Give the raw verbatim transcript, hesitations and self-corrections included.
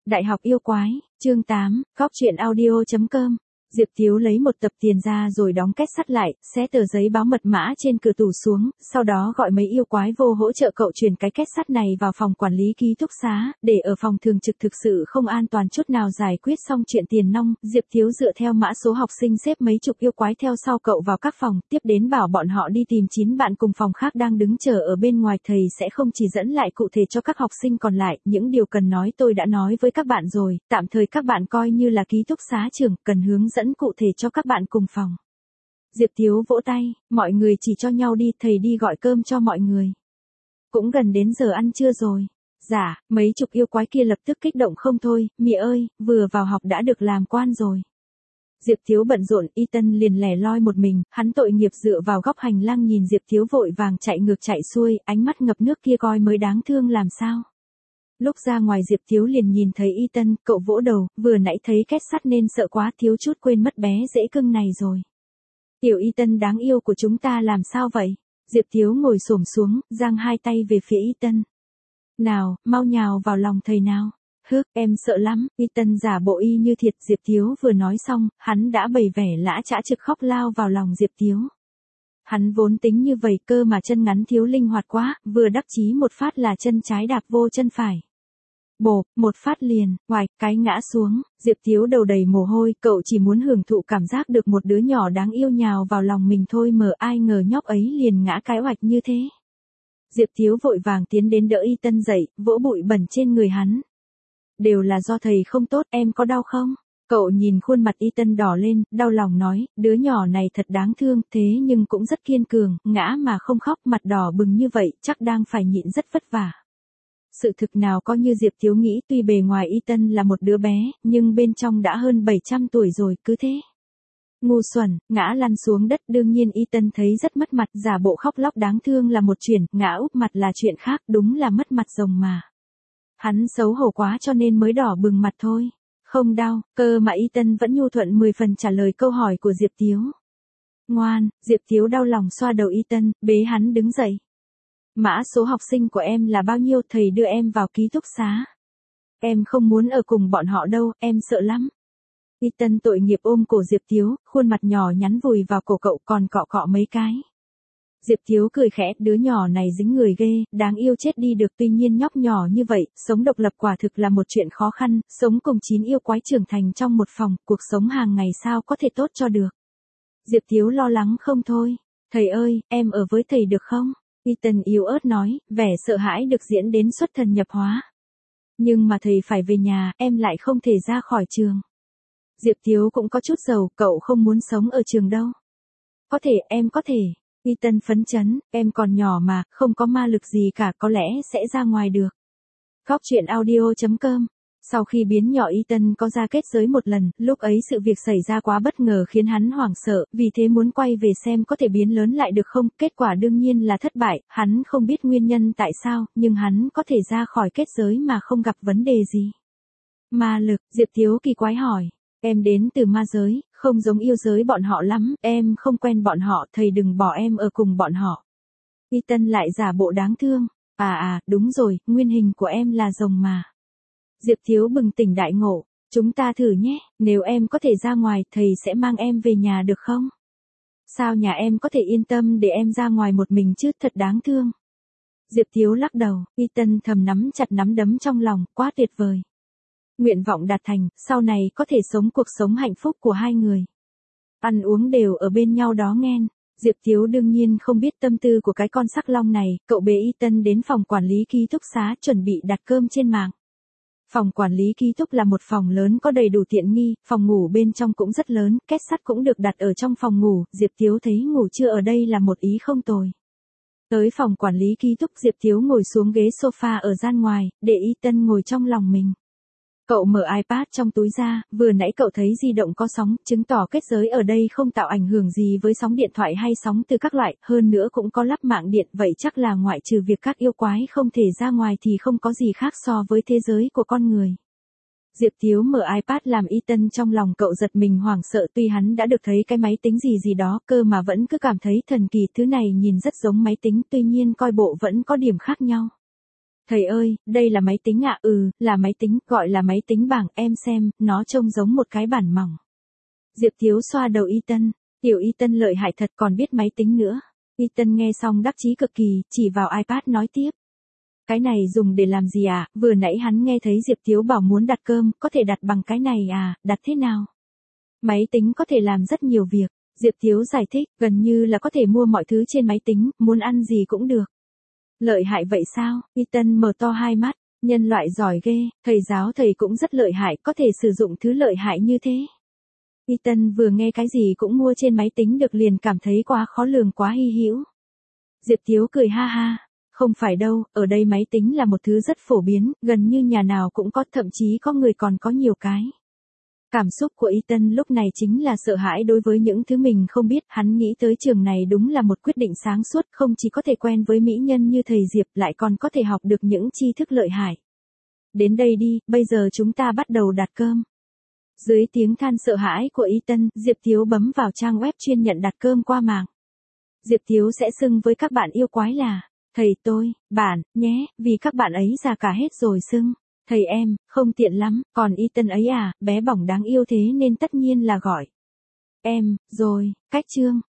Đại học yêu quái, chương tám, góc truyện audio chấm com. Diệp Thiếu lấy một tập tiền ra rồi đóng két sắt lại, xé tờ giấy báo mật mã trên cửa tủ xuống, sau đó gọi mấy yêu quái vô hỗ trợ cậu truyền cái két sắt này vào phòng quản lý ký túc xá, để ở phòng thường trực thực sự không an toàn chút nào. Giải quyết xong chuyện tiền nong, Diệp Thiếu dựa theo mã số học sinh xếp mấy chục yêu quái theo sau cậu vào các phòng, tiếp đến bảo bọn họ đi tìm chín bạn cùng phòng khác đang đứng chờ ở bên ngoài. Thầy sẽ không chỉ dẫn lại cụ thể cho các học sinh còn lại, những điều cần nói tôi đã nói với các bạn rồi, tạm thời các bạn coi như là ký túc xá trưởng, cần hướng dẫn cụ thể cho các bạn cùng phòng. Diệp Thiếu vỗ tay, mọi người chỉ cho nhau đi, thầy đi gọi cơm cho mọi người. Cũng gần đến giờ ăn trưa rồi. Dạ, mấy chục yêu quái kia lập tức kích động không thôi, mẹ ơi, vừa vào học đã được làm quan rồi. Diệp Thiếu bận rộn, Ethan liền lẻ loi một mình, hắn tội nghiệp dựa vào góc hành lang nhìn Diệp Thiếu vội vàng chạy ngược chạy xuôi, ánh mắt ngập nước kia coi mới đáng thương làm sao. Lúc ra ngoài Diệp Thiếu liền nhìn thấy Ethan, cậu vỗ đầu, vừa nãy thấy két sắt nên sợ quá thiếu chút quên mất bé dễ cưng này rồi. Tiểu Ethan đáng yêu của chúng ta làm sao vậy? Diệp Thiếu ngồi xổm xuống, giang hai tay về phía Ethan. Nào, mau nhào vào lòng thầy nào. Hước, em sợ lắm, Ethan giả bộ y như thiệt. Diệp Thiếu vừa nói xong, hắn đã bày vẻ lã chã trực khóc lao vào lòng Diệp Thiếu. Hắn vốn tính như vậy cơ mà chân ngắn thiếu linh hoạt quá, vừa đắc chí một phát là chân trái đạp vô chân phải. Bộp, một phát liền, oạch, cái ngã xuống. Diệp Thiếu đầu đầy mồ hôi, cậu chỉ muốn hưởng thụ cảm giác được một đứa nhỏ đáng yêu nhào vào lòng mình thôi, mờ ai ngờ nhóc ấy liền ngã cái oạch như thế. Diệp Thiếu vội vàng tiến đến đỡ Ethan dậy, vỗ bụi bẩn trên người hắn. Đều là do thầy không tốt, em có đau không? Cậu nhìn khuôn mặt Ethan đỏ lên, đau lòng nói, đứa nhỏ này thật đáng thương, thế nhưng cũng rất kiên cường, ngã mà không khóc, mặt đỏ bừng như vậy, chắc đang phải nhịn rất vất vả. Sự thực nào có như Diệp Thiếu nghĩ, tuy bề ngoài Ethan là một đứa bé, nhưng bên trong đã hơn bảy trăm tuổi rồi, cứ thế. Ngu xuẩn, ngã lăn xuống đất. Đương nhiên Ethan thấy rất mất mặt, giả bộ khóc lóc đáng thương là một chuyện, ngã úp mặt là chuyện khác, đúng là mất mặt rồng mà. Hắn xấu hổ quá cho nên mới đỏ bừng mặt thôi. Không đau, cơ mà Ethan vẫn nhu thuận mười phần trả lời câu hỏi của Diệp Thiếu. Ngoan, Diệp Thiếu đau lòng xoa đầu Ethan, bế hắn đứng dậy. Mã số học sinh của em là bao nhiêu, thầy đưa em vào ký túc xá. Em không muốn ở cùng bọn họ đâu, em sợ lắm. Ethan tội nghiệp ôm cổ Diệp Thiếu, khuôn mặt nhỏ nhắn vùi vào cổ cậu còn cọ cọ mấy cái. Diệp Thiếu cười khẽ, đứa nhỏ này dính người ghê, đáng yêu chết đi được. Tuy nhiên nhóc nhỏ như vậy, sống độc lập quả thực là một chuyện khó khăn, sống cùng chín yêu quái trưởng thành trong một phòng, cuộc sống hàng ngày sao có thể tốt cho được. Diệp Thiếu lo lắng không thôi. Thầy ơi, em ở với thầy được không? Ethan yếu ớt nói, vẻ sợ hãi được diễn đến xuất thần nhập hóa. Nhưng mà thầy phải về nhà, em lại không thể ra khỏi trường. Diệp Thiếu cũng có chút giàu, cậu không muốn sống ở trường đâu. Có thể, em có thể. Ethan phấn chấn, em còn nhỏ mà, không có ma lực gì cả, có lẽ sẽ ra ngoài được. Góc truyện audio chấm com. Sau khi biến nhỏ Ethan có ra kết giới một lần, lúc ấy sự việc xảy ra quá bất ngờ khiến hắn hoảng sợ, vì thế muốn quay về xem có thể biến lớn lại được không, kết quả đương nhiên là thất bại, hắn không biết nguyên nhân tại sao, nhưng hắn có thể ra khỏi kết giới mà không gặp vấn đề gì. Ma lực, Diệp Thiếu kỳ quái hỏi, em đến từ ma giới, không giống yêu giới bọn họ lắm, em không quen bọn họ, thầy đừng bỏ em ở cùng bọn họ. Ethan lại giả bộ đáng thương, à à, đúng rồi, nguyên hình của em là rồng mà. Diệp Thiếu bừng tỉnh đại ngộ, chúng ta thử nhé, nếu em có thể ra ngoài, thầy sẽ mang em về nhà được không? Sao nhà em có thể yên tâm để em ra ngoài một mình chứ, thật đáng thương. Diệp Thiếu lắc đầu, Ethan thầm nắm chặt nắm đấm trong lòng, quá tuyệt vời. Nguyện vọng đạt thành, sau này có thể sống cuộc sống hạnh phúc của hai người. Ăn uống đều ở bên nhau đó nghen. Diệp Thiếu đương nhiên không biết tâm tư của cái con sắc long này, cậu bế Ethan đến phòng quản lý ký túc xá chuẩn bị đặt cơm trên mạng. Phòng quản lý ký túc là một phòng lớn có đầy đủ tiện nghi, phòng ngủ bên trong cũng rất lớn, két sắt cũng được đặt ở trong phòng ngủ, Diệp Thiếu thấy ngủ trưa ở đây là một ý không tồi. Tới phòng quản lý ký túc Diệp Thiếu ngồi xuống ghế sofa ở gian ngoài, để Ethan ngồi trong lòng mình. Cậu mở iPad trong túi ra, vừa nãy cậu thấy di động có sóng, chứng tỏ kết giới ở đây không tạo ảnh hưởng gì với sóng điện thoại hay sóng từ các loại, hơn nữa cũng có lắp mạng điện, vậy chắc là ngoại trừ việc các yêu quái không thể ra ngoài thì không có gì khác so với thế giới của con người. Diệp Thiếu mở iPad làm Ethan trong lòng cậu giật mình hoảng sợ, tuy hắn đã được thấy cái máy tính gì gì đó cơ mà vẫn cứ cảm thấy thần kỳ, thứ này nhìn rất giống máy tính, tuy nhiên coi bộ vẫn có điểm khác nhau. Thầy ơi, đây là máy tính ạ, ừ, là máy tính, gọi là máy tính bảng, em xem, nó trông giống một cái bản mỏng. Diệp Thiếu xoa đầu Ethan, tiểu Ethan lợi hại thật còn biết máy tính nữa. Ethan nghe xong đắc chí cực kỳ, chỉ vào iPad nói tiếp. Cái này dùng để làm gì à, vừa nãy hắn nghe thấy Diệp Thiếu bảo muốn đặt cơm, có thể đặt bằng cái này à, đặt thế nào? Máy tính có thể làm rất nhiều việc, Diệp Thiếu giải thích, gần như là có thể mua mọi thứ trên máy tính, muốn ăn gì cũng được. Lợi hại vậy sao? Ethan mở to hai mắt, nhân loại giỏi ghê, thầy giáo thầy cũng rất lợi hại, có thể sử dụng thứ lợi hại như thế. Ethan vừa nghe cái gì cũng mua trên máy tính được liền cảm thấy quá khó lường quá hy hữu. Diệp Thiếu cười ha ha, không phải đâu, ở đây máy tính là một thứ rất phổ biến, gần như nhà nào cũng có, thậm chí có người còn có nhiều cái. Cảm xúc của Ethan lúc này chính là sợ hãi đối với những thứ mình không biết, hắn nghĩ tới trường này đúng là một quyết định sáng suốt, không chỉ có thể quen với mỹ nhân như thầy Diệp lại còn có thể học được những tri thức lợi hại. Đến đây đi, bây giờ chúng ta bắt đầu đặt cơm. Dưới tiếng than sợ hãi của Ethan, Diệp Thiếu bấm vào trang web chuyên nhận đặt cơm qua mạng. Diệp Thiếu sẽ xưng với các bạn yêu quái là, thầy tôi, bạn, nhé, vì các bạn ấy già cả hết rồi xưng. Thầy em, không tiện lắm, còn Ethan ấy à, bé bỏng đáng yêu thế nên tất nhiên là gọi. Em, rồi, cách chương.